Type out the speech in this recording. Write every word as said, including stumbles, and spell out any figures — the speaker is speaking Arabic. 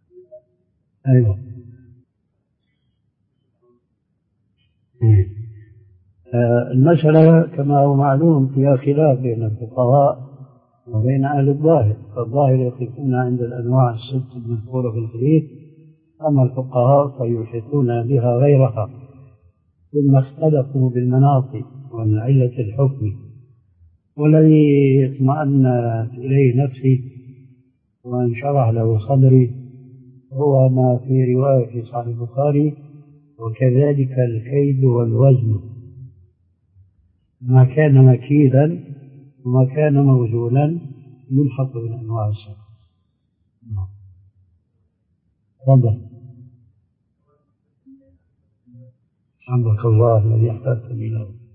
أيوة. المسألة كما هو معلوم فيها خلاف بين الفقهاء وبين أهل الظاهر، فالظاهر يقفون عند الأنواع الست المذكورة في الحديث، أما الفقهاء فيحيطون بها غيرها، ثم اختلفوا بالمناط ومن علة الحكم. والذي اطمأنت إليه نفسي وانشرح له صدري هو ما في رواية في صحيح البخاري: وكذلك الكيد والوزن، ما كان مكيدا وما كان موزونا يلحق من أنواع السبب. تفضل. الحمد لله الذي احتجت إليه.